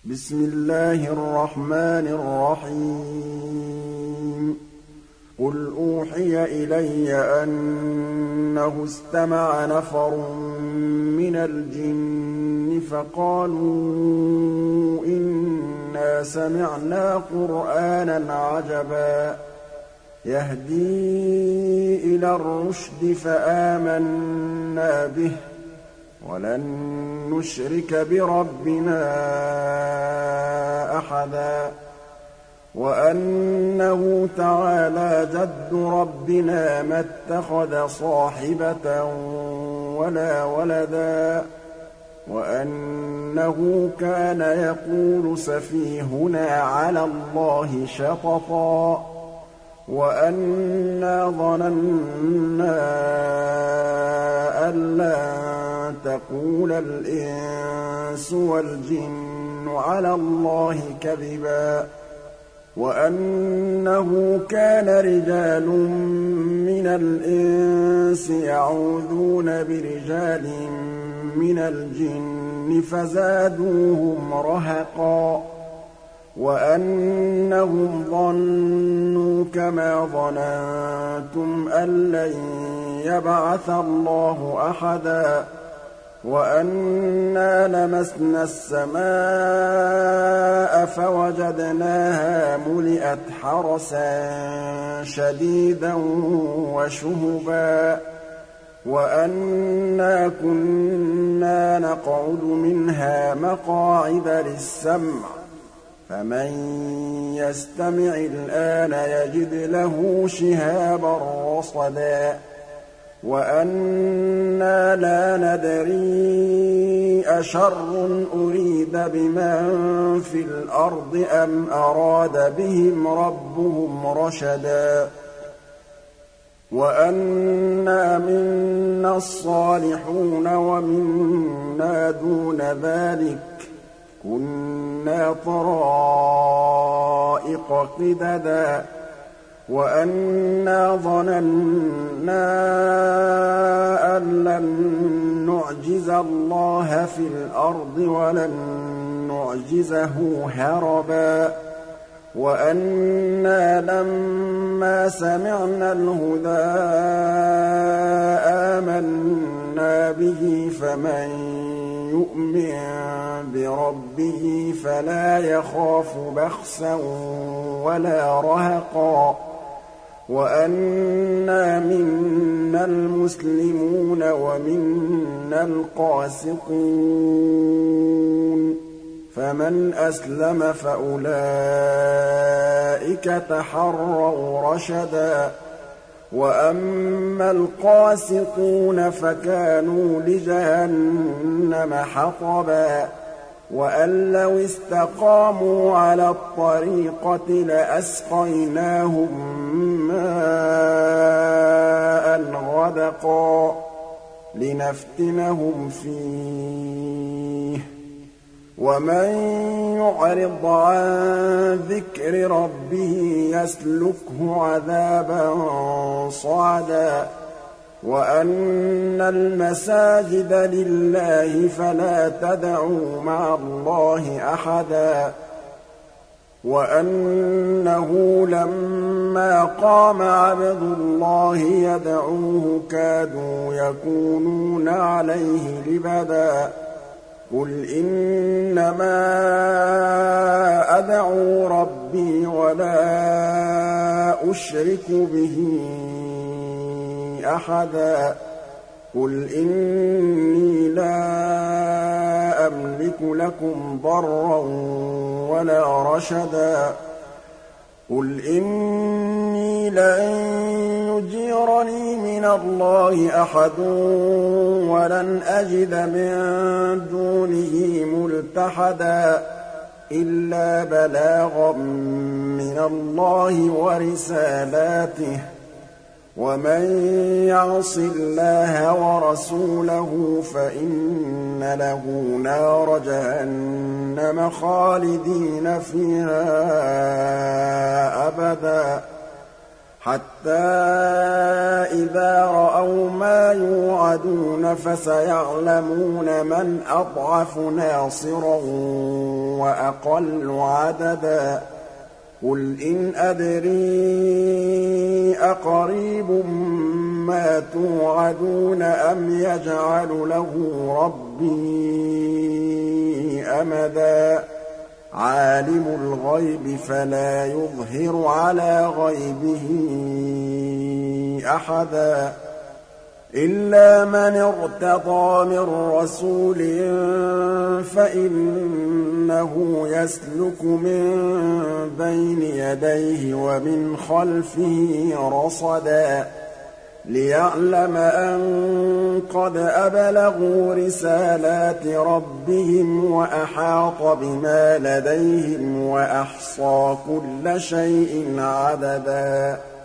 بسم الله الرحمن الرحيم قل أوحي إلي أنه استمع نفر من الجن فقالوا إنا سمعنا قرآنا عجبا يهدي إلى الرشد فآمنا به وَلَن نُّشْرِكَ بِرَبِّنَا أَحَدًا وَأَنَّهُ تَعَالَىٰ جَدُّ رَبِّنَا مَا اتَّخَذَ صَاحِبَةً وَلَا وَلَدًا وَأَنَّهُ كَانَ يَقُولُ سَفِيهُنَا عَلَى اللَّهِ شَطَطًا وَأَنَّا ظَنَنَّا أَن لَّن تَقُولَ الْإِنسُ وَالْجِنُّ عَلَى اللَّهِ كَذِبًا وَأَنَّهُ كَانَ رِجَالٌ مِّنَ الْإِنسِ يَعُوذُونَ بِرِجَالٍ مِّنَ الْجِنِّ فَزَادُوهُمْ رَهَقًا وَأَنَّهُمْ ظَنُّوا كَمَا ظَنَنتُمْ أَن لَّن يَبْعَثَ اللَّهُ أَحَدًا وَأَنَّا لَمَسْنَا السَّمَاءَ فَوَجَدْنَاهَا مُلِئَتْ حَرَسًا شَدِيدًا وَشُهُبًا وَأَنَّا كُنَّا نَقْعُدُ مِنْهَا مَقَاعِدَ لِلسَّمْعِ فَمَن يَسْتَمِعِ الْآنَ يَجِدْ لَهُ شِهَابًا رَّصَدًا وَأَنَّا لَا نَدْرِي أَشَرٌّ أُرِيدَ بِمَن فِي الْأَرْضِ أَمْ أَرَادَ بِهِمْ رَبُّهُمْ رَشَدًا وَأَنَّا مِنَّا الصَّالِحُونَ وَمِنَّا دُونَ ذَٰلِكَ كُنَّا طَرَائِقَ قِدَدًا وَأَنَّا ظَنَنَّا أَن لَّن نُّعْجِزَ اللَّهَ فِي الْأَرْضِ وَلَن نُّعْجِزَهُ هَرَبًا وَأَنَّا لَمَّا سَمِعْنَا الْهُدَىٰ آمَنَّا بِهِ فَمَن يُؤْمِن بِرَبِّهِ فَلَا يَخَافُ بَخْسًا وَلَا رَهَقًا وَأَنَّا مِنَّا الْمُسْلِمُونَ وَمِنَّا الْقَاسِطُونَ فَمَنْ أَسْلَمَ فَأُولَٰئِكَ تَحَرَّوْا رَشَدًا وَأَمَّا الْقَاسِطُونَ فَكَانُوا لِجَهَنَّمَ حَطَبًا وَأَن لَّوِ اسْتَقَامُوا عَلَى الطَّرِيقَةِ لَأَسْقَيْنَاهُم مَّاءً غَدَقًا لِّنَفْتِنَهُمْ فِيهِ ۚ وَمَن يُعْرِضْ عَن ذِكْرِ رَبِّهِ يَسْلُكْهُ عَذَابًا صَعَدًا وَأَنَّ الْمَسَاجِدَ لِلَّهِ فَلَا تَدْعُوا مَعَ اللَّهِ أَحَدًا وَأَنَّهُ لَمَّا قَامَ عَبْدُ اللَّهِ يَدْعُوهُ كَادُوا يَكُونُونَ عَلَيْهِ لِبَدًا قُلْ إِنَّمَا أَدْعُو رَبِّي وَلَا أُشْرِكُ بِهِ أَحَدًا قُلْ إِنِّي لَا أَمْلِكُ لَكُمْ ضَرًّا وَلَا رَشَدًا قُلْ إِنِّي لَن يُجِيرَنِي مِنَ اللَّهِ أَحَدٌ وَلَنْ أَجِدَ مِن دُونِهِ مُلْتَحَدًا إِلَّا بَلَاغًا مِّنَ اللَّهِ وَرِسَالَاتِهِ ۚ وَمَن يَعْصِ اللَّهَ وَرَسُولَهُ فَإِنَّ لَهُ نَارَ جَهَنَّمَ خَالِدِينَ فِيهَا أَبَدًا حَتَّىٰ إِذَا رَأَوْا مَا يُوعَدُونَ فَسَيَعْلَمُونَ مَنْ أَضْعَفُ نَاصِرًا وَأَقَلُّ عَدَدًا قُلْ إِنْ أَدْرِي أَقَرِيبٌ مَّا تُوعَدُونَ أَمْ يَجْعَلُ لَهُ رَبِّي أَمَدًا عَالِمُ الْغَيْبِ فَلَا يُظْهِرُ عَلَىٰ غَيْبِهِ أَحَدًا إِلَّا مَنِ ارْتَضَىٰ مِن رَّسُولٍ فَإِنَّهُ يَسْلُكُ مِن بَيْنِ يَدَيْهِ وَمِنْ خَلْفِهِ رَصَدًا لِّيَعْلَمَ أَن قَدْ أَبْلَغُوا رِسَالَاتِ رَبِّهِمْ وَأَحَاطَ بِمَا لَدَيْهِمْ وَأَحْصَىٰ كُلَّ شَيْءٍ عَدَدًا